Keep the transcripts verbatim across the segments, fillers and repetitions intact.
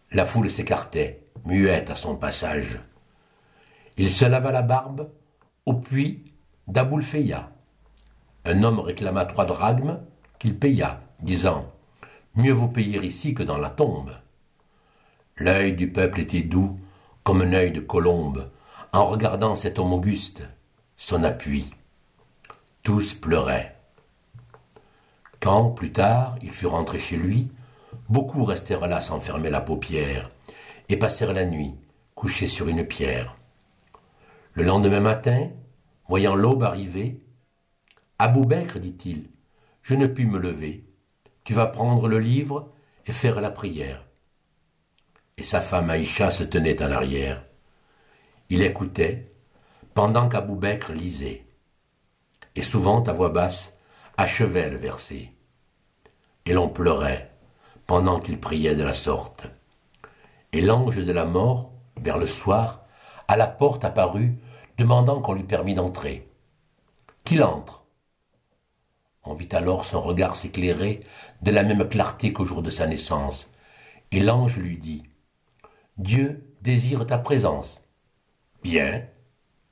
La foule s'écartait, muette à son passage. Il se lava la barbe au puits d'Aboulfeya. Un homme réclama trois drachmes qu'il paya, disant « Mieux vaut payer ici que dans la tombe ». L'œil du peuple était doux comme un œil de colombe en regardant cet homme auguste, son appui. Tous pleuraient. Quand, plus tard, il fut rentré chez lui, beaucoup restèrent là sans fermer la paupière et passèrent la nuit, couchés sur une pierre. Le lendemain matin, voyant l'aube arriver, « Abou Bekr, dit-il, je ne puis me lever. Tu vas prendre le livre et faire la prière. » Et sa femme Aïcha se tenait en arrière. Il écoutait, pendant qu'Abou Bekr lisait. Et souvent, à voix basse, achevait le verset. Et l'on pleurait, pendant qu'il priait de la sorte. Et l'ange de la mort, vers le soir, à la porte apparut, demandant qu'on lui permît d'entrer. Qu'il entre. On vit alors son regard s'éclairer de la même clarté qu'au jour de sa naissance, et l'ange lui dit « Dieu désire ta présence. »« Bien, dit-il. »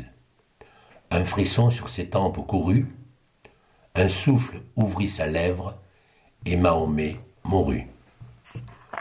Un frisson sur ses tempes courut, un souffle ouvrit sa lèvre, et Mahomet mourut.